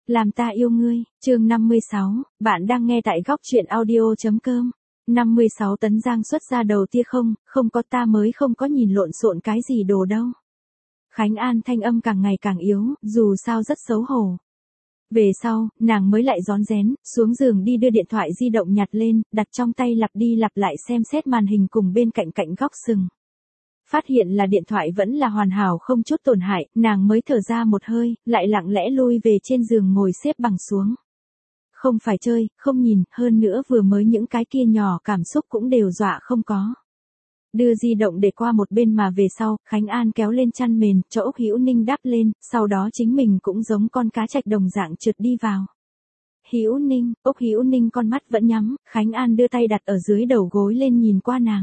Làm ta yêu ngươi, chương 56, bạn đang nghe tại góc truyện audio.com. 56 Tấn Giang xuất ra đầu tia không có ta mới không có nhìn lộn xộn cái gì đồ đâu. Khánh An thanh âm càng ngày càng yếu, dù sao rất xấu hổ. Về sau, nàng mới lại rón rén, xuống giường đi đưa điện thoại di động nhặt lên, đặt trong tay lặp đi lặp lại xem xét màn hình cùng bên cạnh góc sừng. Phát hiện là điện thoại vẫn là hoàn hảo không chút tổn hại, nàng mới thở ra một hơi, lại lặng lẽ lui về trên giường ngồi xếp bằng xuống. Không phải chơi, không nhìn, hơn nữa vừa mới những cái kia nhỏ cảm xúc cũng đều dọa không có. Đưa di động để qua một bên mà về sau, Khánh An kéo lên chăn mền, cho Úc Hữu Ninh đắp lên, sau đó chính mình cũng giống con cá trạch đồng dạng trượt đi vào. Hữu Ninh, Úc Hữu Ninh con mắt vẫn nhắm, Khánh An đưa tay đặt ở dưới đầu gối lên nhìn qua nàng.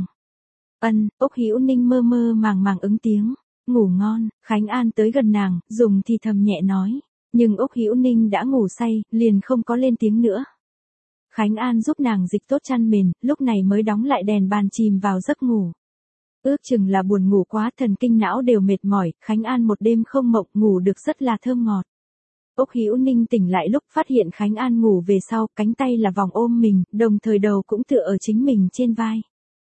Úc Hữu Ninh mơ mơ màng màng ứng tiếng, ngủ ngon. Khánh An tới gần nàng, dùng thì thầm nhẹ nói, nhưng Úc Hữu Ninh đã ngủ say, liền không có lên tiếng nữa. Khánh An giúp nàng dịch tốt chăn mền, lúc này mới đóng lại đèn bàn chìm vào giấc ngủ. Ước chừng là buồn ngủ quá, thần kinh não đều mệt mỏi, Khánh An một đêm không mộng, ngủ được rất là thơm ngọt. Úc Hữu Ninh tỉnh lại lúc phát hiện Khánh An ngủ về sau, cánh tay là vòng ôm mình, đồng thời đầu cũng tựa ở chính mình trên vai.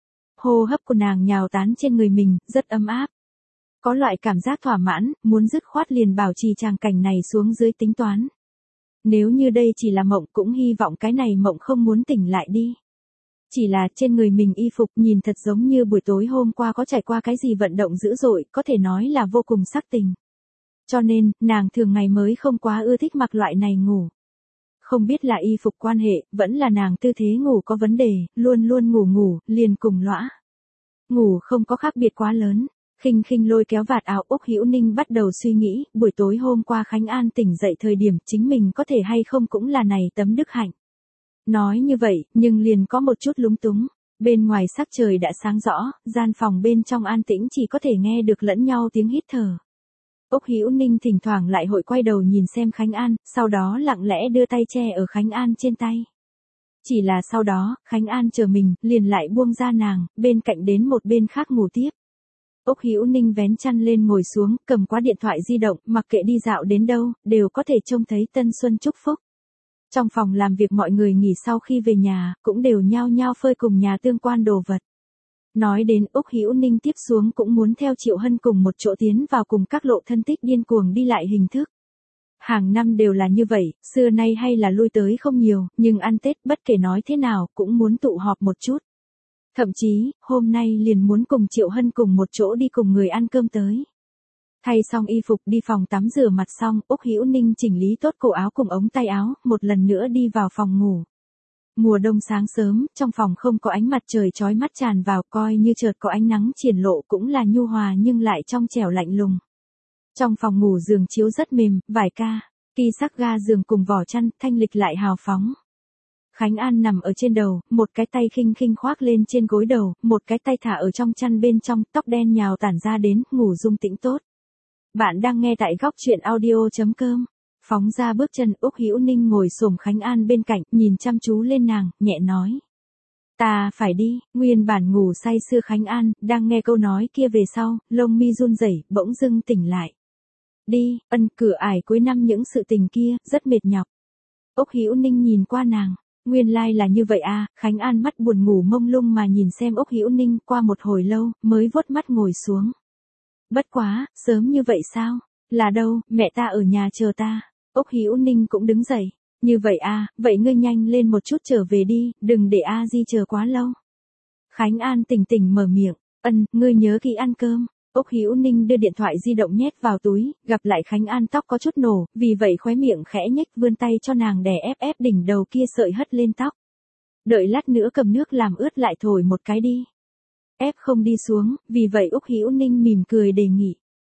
Hô hấp của nàng nhào tán trên người mình, rất ấm áp. Có loại cảm giác thỏa mãn, muốn dứt khoát liền bảo trì tràng cảnh này xuống dưới tính toán. Nếu như đây chỉ là mộng cũng hy vọng cái này mộng không muốn tỉnh lại đi. Chỉ là trên người mình y phục nhìn thật giống như buổi tối hôm qua có trải qua cái gì vận động dữ dội, có thể nói là vô cùng sắc tình. Cho nên, nàng thường ngày mới không quá ưa thích mặc loại này ngủ. Không biết là y phục quan hệ, vẫn là nàng tư thế ngủ có vấn đề, luôn luôn ngủ, liền cùng lõa. Ngủ không có khác biệt quá lớn. Khinh lôi kéo vạt áo Úc Hữu Ninh bắt đầu suy nghĩ, buổi tối hôm qua Khánh An tỉnh dậy thời điểm chính mình có thể hay không cũng là này tấm đức hạnh. Nói như vậy, nhưng liền có một chút lúng túng. Bên ngoài sắc trời đã sáng rõ, gian phòng bên trong an tĩnh chỉ có thể nghe được lẫn nhau tiếng hít thở. Úc Hữu Ninh thỉnh thoảng lại hội quay đầu nhìn xem Khánh An, sau đó lặng lẽ đưa tay che ở Khánh An trên tay. Chỉ là sau đó, Khánh An chờ mình, liền lại buông ra nàng, bên cạnh đến một bên khác ngủ tiếp. Úc Hữu Ninh vén chăn lên ngồi xuống, cầm qua điện thoại di động, mặc kệ đi dạo đến đâu, đều có thể trông thấy tân xuân chúc phúc. Trong phòng làm việc mọi người nghỉ sau khi về nhà, cũng đều nhao nhao phơi cùng nhà tương quan đồ vật. Nói đến Úc Hữu Ninh tiếp xuống cũng muốn theo Triệu Hân cùng một chỗ tiến vào cùng các lộ thân thích điên cuồng đi lại hình thức. Hàng năm đều là như vậy, xưa nay hay là lui tới không nhiều, nhưng ăn Tết bất kể nói thế nào cũng muốn tụ họp một chút. Thậm chí, hôm nay liền muốn cùng Triệu Hân cùng một chỗ đi cùng người ăn cơm tới. Thay xong y phục đi phòng tắm rửa mặt xong, Úc Hữu Ninh chỉnh lý tốt cổ áo cùng ống tay áo, một lần nữa đi vào phòng ngủ. Mùa đông sáng sớm, trong phòng không có ánh mặt trời chói mắt tràn vào, coi như chợt có ánh nắng triển lộ cũng là nhu hòa nhưng lại trong trẻo lạnh lùng. Trong phòng ngủ giường chiếu rất mềm, vải ki sắc ga giường cùng vỏ chăn, thanh lịch lại hào phóng. Khánh An nằm ở trên đầu, một cái tay khinh khoác lên trên gối đầu, một cái tay thả ở trong chăn bên trong, tóc đen nhào tản ra đến, ngủ dung tĩnh tốt. Bạn đang nghe tại góc truyện audio.com. Phóng ra bước chân, Úc Hữu Ninh ngồi xổm Khánh An bên cạnh, nhìn chăm chú lên nàng, nhẹ nói. Ta phải đi, nguyên bản ngủ say sưa Khánh An, đang nghe câu nói kia về sau, lông mi run rẩy, bỗng dưng tỉnh lại. Đi, cửa ải cuối năm những sự tình kia, rất mệt nhọc. Úc Hữu Ninh nhìn qua nàng. Nguyên lai là như vậy à, Khánh An mắt buồn ngủ mông lung mà nhìn xem Úc Hữu Ninh qua một hồi lâu, mới vuốt mắt ngồi xuống. Bất quá, sớm như vậy sao? Là đâu, mẹ ta ở nhà chờ ta. Úc Hữu Ninh cũng đứng dậy. Như vậy à, vậy ngươi nhanh lên một chút trở về đi, đừng để A Di chờ quá lâu. Khánh An tỉnh mở miệng, ngươi nhớ kỹ ăn cơm. Úc Hữu Ninh đưa điện thoại di động nhét vào túi, gặp lại Khánh An tóc có chút nổ, vì vậy khóe miệng khẽ nhếch vươn tay cho nàng đè ép đỉnh đầu kia sợi hất lên tóc. Đợi lát nữa cầm nước làm ướt lại thổi một cái đi. Ép không đi xuống, vì vậy Úc Hữu Ninh mỉm cười đề nghị.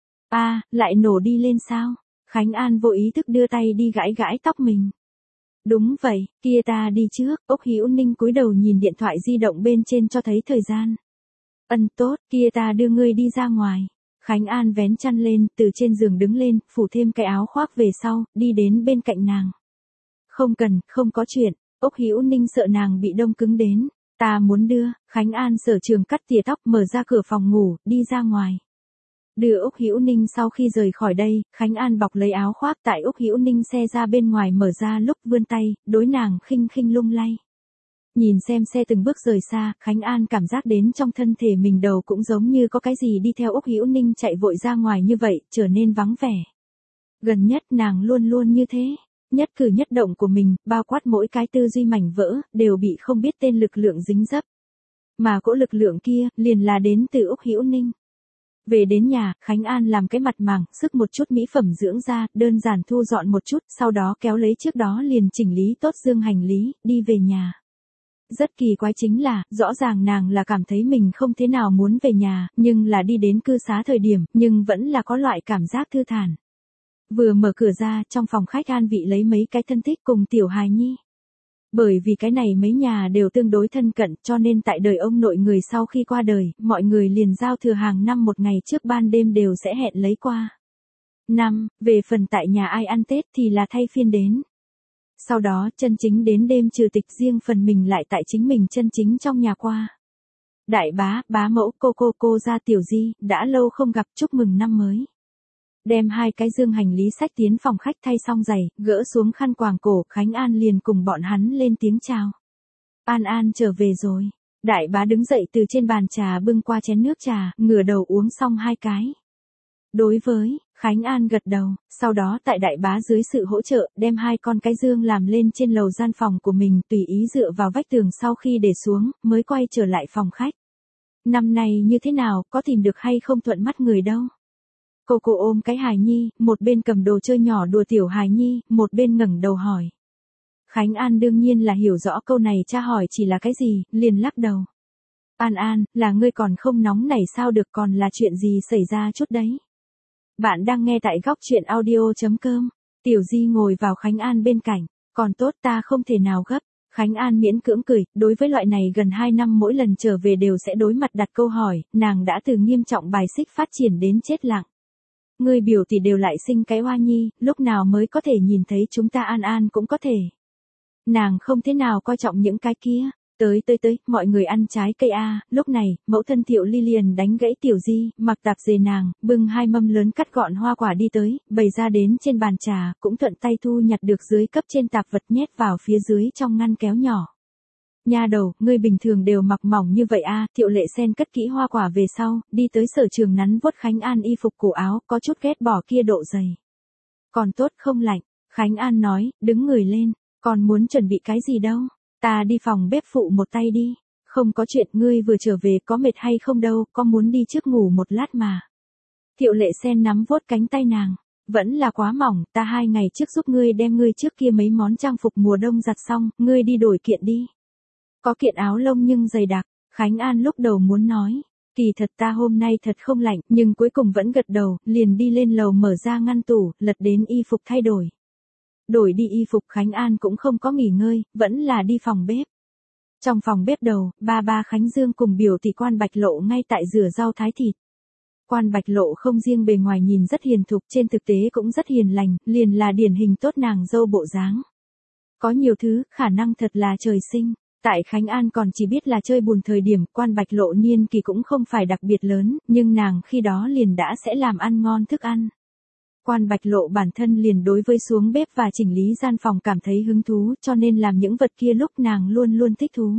Lại nổ đi lên sao? Khánh An vô ý thức đưa tay đi gãi tóc mình. Đúng vậy, kia ta đi trước. Úc Hữu Ninh cúi đầu nhìn điện thoại di động bên trên cho thấy thời gian. Tốt, kia ta đưa ngươi đi ra ngoài. Khánh An vén chăn lên, từ trên giường đứng lên, phủ thêm cái áo khoác về sau, đi đến bên cạnh nàng. Không cần, không có chuyện. Úc Hữu Ninh sợ nàng bị đông cứng đến. Ta muốn đưa. Khánh An sở trường cắt tỉa tóc, mở ra cửa phòng ngủ, đi ra ngoài. Đưa Úc Hữu Ninh sau khi rời khỏi đây, Khánh An bọc lấy áo khoác tại Úc Hữu Ninh xe ra bên ngoài mở ra lúc vươn tay, đối nàng khinh khinh lung lay. Nhìn xem xe từng bước rời xa, Khánh An cảm giác đến trong thân thể mình đầu cũng giống như có cái gì đi theo Úc Hữu Ninh chạy vội ra ngoài như vậy, trở nên vắng vẻ. Gần nhất nàng luôn luôn như thế, nhất cử nhất động của mình, bao quát mỗi cái tư duy mảnh vỡ, đều bị không biết tên lực lượng dính dấp. Mà cỗ lực lượng kia, liền là đến từ Úc Hữu Ninh. Về đến nhà, Khánh An làm cái mặt màng, sức một chút mỹ phẩm dưỡng da, đơn giản thu dọn một chút, sau đó kéo lấy trước đó liền chỉnh lý tốt dương hành lý, đi về nhà. Rất kỳ quái chính là, rõ ràng nàng là cảm thấy mình không thế nào muốn về nhà, nhưng là đi đến cư xá thời điểm, nhưng vẫn là có loại cảm giác thư thản. Vừa mở cửa ra, trong phòng khách An Vị lấy mấy cái thân thích cùng tiểu hài nhi. Bởi vì cái này mấy nhà đều tương đối thân cận, cho nên tại đời ông nội người sau khi qua đời, mọi người liền giao thừa hàng năm một ngày trước ban đêm đều sẽ hẹn lấy qua. Về phần tại nhà ai ăn Tết thì là thay phiên đến. Sau đó, chân chính đến đêm trừ tịch riêng phần mình lại tại chính mình chân chính trong nhà qua. Đại bá, bá mẫu, cô ra tiểu di, đã lâu không gặp, chúc mừng năm mới. Đem hai cái dương hành lý xách tiến phòng khách thay xong giày, gỡ xuống khăn quàng cổ, Khánh An liền cùng bọn hắn lên tiếng chào. An trở về rồi. Đại bá đứng dậy từ trên bàn trà bưng qua chén nước trà, ngửa đầu uống xong hai cái. Đối với, Khánh An gật đầu, sau đó tại đại bá dưới sự hỗ trợ, đem hai con cái dương làm lên trên lầu gian phòng của mình, tùy ý dựa vào vách tường sau khi để xuống, mới quay trở lại phòng khách. Năm này như thế nào, có tìm được hay không thuận mắt người đâu. Cô ôm cái hài nhi, một bên cầm đồ chơi nhỏ đùa tiểu hài nhi, một bên ngẩng đầu hỏi. Khánh An đương nhiên là hiểu rõ câu này cha hỏi chỉ là cái gì, liền lắc đầu. An, là ngươi còn không nóng nảy sao được, còn là chuyện gì xảy ra chút đấy. Bạn đang nghe tại góc truyện audio.com. Tiểu Di ngồi vào Khánh An bên cạnh, còn tốt ta không thể nào gấp. Khánh An miễn cưỡng cười, đối với loại này gần 2 năm mỗi lần trở về đều sẽ đối mặt đặt câu hỏi, nàng đã từ nghiêm trọng bài xích phát triển đến chết lặng. Ngươi biểu tỷ đều lại sinh cái hoa nhi, lúc nào mới có thể nhìn thấy chúng ta An cũng có thể. Nàng không thế nào coi trọng những cái kia. Tới, mọi người ăn trái cây a. Lúc này, mẫu thân Thiệu Ly liền đánh gãy Tiểu Di, mặc tạp dề nàng, bưng hai mâm lớn cắt gọn hoa quả đi tới, bày ra đến trên bàn trà, cũng thuận tay thu nhặt được dưới cấp trên tạp vật nhét vào phía dưới trong ngăn kéo nhỏ. Nha đầu, ngươi bình thường đều mặc mỏng như vậy a. Thiệu Lệ Sen cất kỹ hoa quả về sau, đi tới sở trường nắn vuốt Khánh An y phục cổ áo, có chút ghét bỏ kia độ dày. Còn tốt không lạnh, Khánh An nói, đứng người lên, còn muốn chuẩn bị cái gì đâu. Ta đi phòng bếp phụ một tay đi. Không có chuyện, ngươi vừa trở về có mệt hay không đâu, có muốn đi trước ngủ một lát mà. Thiệu Lệ Sen nắm vuốt cánh tay nàng. Vẫn là quá mỏng, ta 2 ngày trước giúp ngươi đem ngươi trước kia mấy món trang phục mùa đông giặt xong, ngươi đi đổi kiện đi. Có kiện áo lông nhưng dày đặc, Khánh An lúc đầu muốn nói. Kỳ thật ta hôm nay thật không lạnh, nhưng cuối cùng vẫn gật đầu, liền đi lên lầu mở ra ngăn tủ, lật đến y phục thay đổi. Đổi đi y phục Khánh An cũng không có nghỉ ngơi, vẫn là đi phòng bếp. Trong phòng bếp đầu, ba Khánh Dương cùng biểu tỷ Quan Bạch Lộ ngay tại rửa rau thái thịt. Quan Bạch Lộ không riêng bề ngoài nhìn rất hiền thục, trên thực tế cũng rất hiền lành, liền là điển hình tốt nàng dâu bộ dáng. Có nhiều thứ, khả năng thật là trời sinh. Tại Khánh An còn chỉ biết là chơi buồn thời điểm, Quan Bạch Lộ niên kỳ cũng không phải đặc biệt lớn, nhưng nàng khi đó liền đã sẽ làm ăn ngon thức ăn. Quan Bạch Lộ bản thân liền đối với xuống bếp và chỉnh lý gian phòng cảm thấy hứng thú, cho nên làm những vật kia lúc nàng luôn luôn thích thú.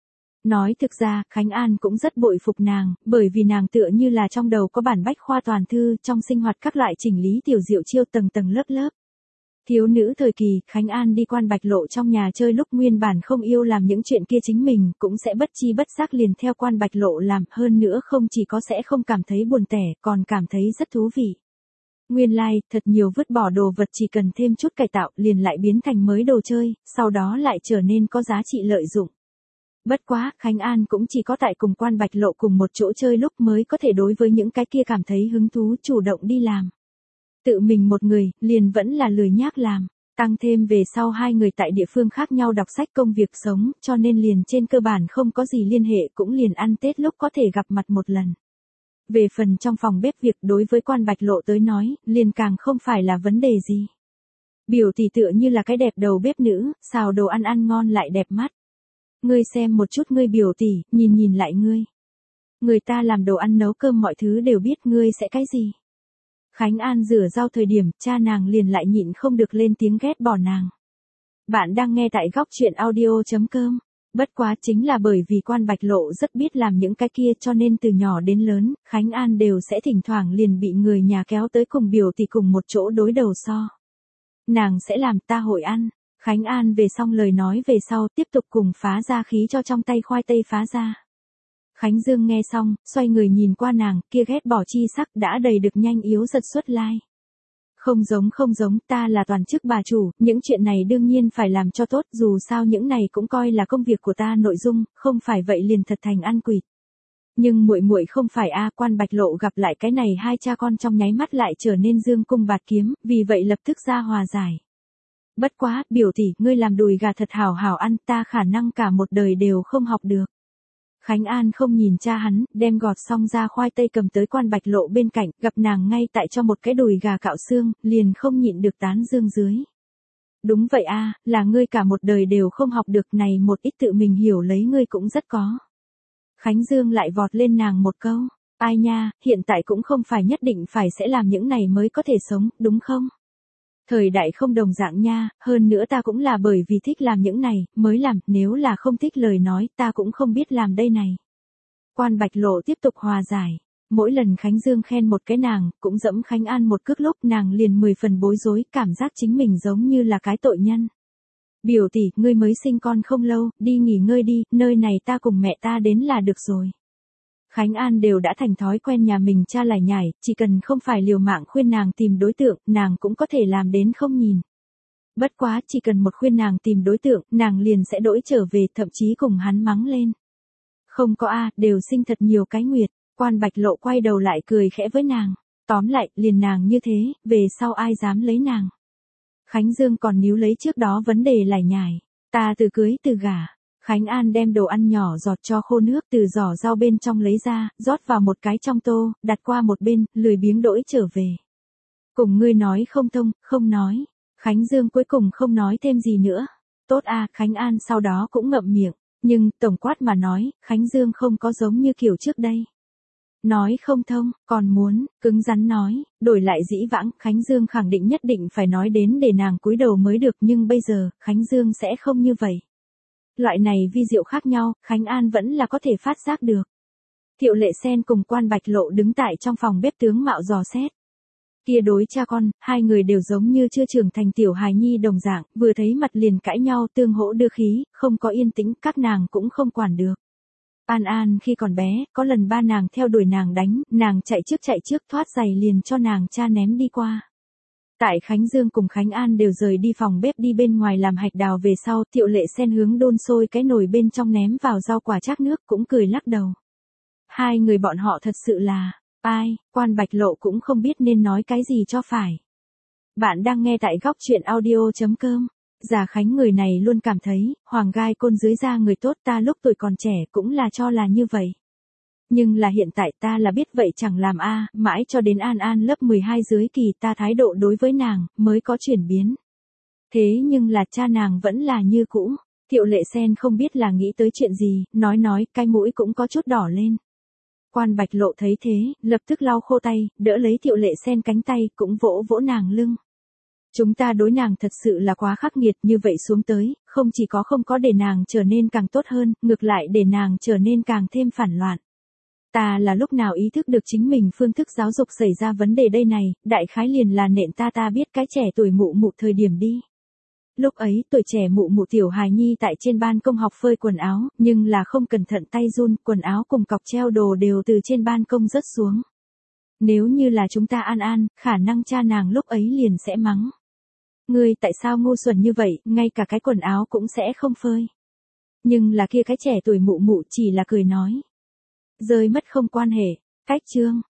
Nói thực ra, Khánh An cũng rất bội phục nàng, bởi vì nàng tựa như là trong đầu có bản bách khoa toàn thư, trong sinh hoạt các loại chỉnh lý tiểu diệu chiêu tầng tầng lớp lớp. Thiếu nữ thời kỳ, Khánh An đi Quan Bạch Lộ trong nhà chơi lúc nguyên bản không yêu làm những chuyện kia chính mình, cũng sẽ bất chi bất giác liền theo Quan Bạch Lộ làm, hơn nữa không chỉ có sẽ không cảm thấy buồn tẻ, còn cảm thấy rất thú vị. Nguyên lai, thật nhiều vứt bỏ đồ vật chỉ cần thêm chút cải tạo liền lại biến thành mới đồ chơi, sau đó lại trở nên có giá trị lợi dụng. Bất quá, Khánh An cũng chỉ có tại cùng Quan Bạch Lộ cùng một chỗ chơi lúc mới có thể đối với những cái kia cảm thấy hứng thú chủ động đi làm. Tự mình một người, liền vẫn là lười nhác làm. Tăng thêm về sau hai người tại địa phương khác nhau đọc sách công việc sống, cho nên liền trên cơ bản không có gì liên hệ, cũng liền ăn Tết lúc có thể gặp mặt một lần. Về phần trong phòng bếp việc đối với Quan Bạch Lộ tới nói, liền càng không phải là vấn đề gì. Biểu tỷ tựa như là cái đẹp đầu bếp nữ, xào đồ ăn ăn ngon lại đẹp mắt. Ngươi xem một chút ngươi biểu tỷ, nhìn lại ngươi. Người ta làm đồ ăn nấu cơm mọi thứ đều biết, ngươi sẽ cái gì? Khánh An rửa rau thời điểm, cha nàng liền lại nhịn không được lên tiếng ghét bỏ nàng. Bạn đang nghe tại góc chuyện audio.com. Bất quá chính là bởi vì Quan Bạch Lộ rất biết làm những cái kia cho nên từ nhỏ đến lớn, Khánh An đều sẽ thỉnh thoảng liền bị người nhà kéo tới cùng biểu tỷ cùng một chỗ đối đầu so. Nàng sẽ làm ta hội ăn. Khánh An về xong lời nói về sau tiếp tục cùng phá ra khí cho trong tay khoai tây phá ra. Khánh Dương nghe xong, xoay người nhìn qua nàng, kia ghét bỏ chi sắc đã đầy được nhanh yếu giật xuất lai. Không giống, ta là toàn chức bà chủ, những chuyện này đương nhiên phải làm cho tốt, dù sao những này cũng coi là công việc của ta nội dung, không phải vậy liền thật thành ăn quỵt. Nhưng muội không phải a. Quan Bạch Lộ gặp lại cái này hai cha con trong nháy mắt lại trở nên dương cung bạt kiếm, vì vậy lập tức ra hòa giải. Bất quá, biểu tỷ, ngươi làm đùi gà thật hảo hảo ăn, ta khả năng cả một đời đều không học được. Khánh An không nhìn cha hắn, đem gọt xong ra khoai tây cầm tới Quan Bạch Lộ bên cạnh, gặp nàng ngay tại cho một cái đùi gà cạo xương, liền không nhịn được tán dương dưới. Đúng vậy a, là ngươi cả một đời đều không học được, này một ít tự mình hiểu lấy ngươi cũng rất có. Khánh Dương lại vọt lên nàng một câu, ai nha, hiện tại cũng không phải nhất định phải sẽ làm những này mới có thể sống, đúng không? Thời đại không đồng dạng nha, hơn nữa ta cũng là bởi vì thích làm những này, mới làm, nếu là không thích lời nói, ta cũng không biết làm đây này. Quan Bạch Lộ tiếp tục hòa giải. Mỗi lần Khánh Dương khen một cái nàng, cũng dẫm Khánh An một cước lúc nàng liền 10 phần bối rối, cảm giác chính mình giống như là cái tội nhân. Biểu tỷ, ngươi mới sinh con không lâu, đi nghỉ ngơi đi, nơi này ta cùng mẹ ta đến là được rồi. Khánh An đều đã thành thói quen nhà mình cha lải nhải, chỉ cần không phải liều mạng khuyên nàng tìm đối tượng, nàng cũng có thể làm đến không nhìn. Bất quá, chỉ cần một khuyên nàng tìm đối tượng, nàng liền sẽ đổi trở về, thậm chí cùng hắn mắng lên. Không có a, đều sinh thật nhiều cái nguyệt. Quan Bạch Lộ quay đầu lại cười khẽ với nàng. Tóm lại, liền nàng như thế, về sau ai dám lấy nàng. Khánh Dương còn níu lấy trước đó vấn đề lải nhải. Ta từ cưới từ gả. Khánh An đem đồ ăn nhỏ giọt cho khô nước từ giỏ rau bên trong lấy ra, rót vào một cái trong tô, đặt qua một bên, lười biếng đổi trở về. Cùng ngươi nói không thông, không nói. Khánh Dương cuối cùng không nói thêm gì nữa. Tốt a, Khánh An sau đó cũng ngậm miệng. Nhưng, tổng quát mà nói, Khánh Dương không có giống như kiểu trước đây. Nói không thông, còn muốn, cứng rắn nói, đổi lại dĩ vãng, Khánh Dương khẳng định nhất định phải nói đến để nàng cúi đầu mới được, nhưng bây giờ, Khánh Dương sẽ không như vậy. Loại này vi diệu khác nhau, Khánh An vẫn là có thể phát giác được. Thiệu Lệ Sen cùng Quan Bạch Lộ đứng tại trong phòng bếp tướng mạo dò xét. Kia đối cha con, hai người đều giống như chưa trưởng thành tiểu hài nhi đồng dạng, vừa thấy mặt liền cãi nhau tương hỗ đưa khí, không có yên tĩnh, các nàng cũng không quản được. An An khi còn bé, có lần ba nàng theo đuổi nàng đánh, nàng chạy trước thoát giày liền cho nàng cha ném đi qua. Tại Khánh Dương cùng Khánh An đều rời đi phòng bếp đi bên ngoài làm hạch đào về sau, Thiệu Lệ Sen hướng đun sôi cái nồi bên trong ném vào rau quả trác nước cũng cười lắc đầu. Hai người bọn họ thật sự là, ai, Quan Bạch Lộ cũng không biết nên nói cái gì cho phải. Bạn đang nghe tại góc chuyện audio.com. Già Khánh người này luôn cảm thấy, Hoàng Gai Côn dưới da người tốt, ta lúc tuổi còn trẻ cũng là cho là như vậy. Nhưng là hiện tại ta là biết vậy chẳng làm a, mãi cho đến An An lớp 12 dưới kỳ ta thái độ đối với nàng, mới có chuyển biến. Thế nhưng là cha nàng vẫn là như cũ. Thiệu Lệ Sen không biết là nghĩ tới chuyện gì, nói, cái mũi cũng có chút đỏ lên. Quan Bạch Lộ thấy thế, lập tức lau khô tay, đỡ lấy Thiệu Lệ Sen cánh tay, cũng vỗ vỗ nàng lưng. Chúng ta đối nàng thật sự là quá khắc nghiệt, như vậy xuống tới, không chỉ có không có để nàng trở nên càng tốt hơn, ngược lại để nàng trở nên càng thêm phản loạn. Ta là lúc nào ý thức được chính mình phương thức giáo dục xảy ra vấn đề đây này, đại khái liền là nện ta biết cái trẻ tuổi mụ thời điểm đi. Lúc ấy, tuổi trẻ mụ tiểu hài nhi tại trên ban công học phơi quần áo, nhưng là không cẩn thận tay run, quần áo cùng cọc treo đồ đều từ trên ban công rớt xuống. Nếu như là chúng ta An, khả năng cha nàng lúc ấy liền sẽ mắng. Ngươi tại sao ngu xuẩn như vậy, ngay cả cái quần áo cũng sẽ không phơi. Nhưng là kia cái trẻ tuổi mụ chỉ là cười nói. Rơi mất không quan hệ. Cách chương.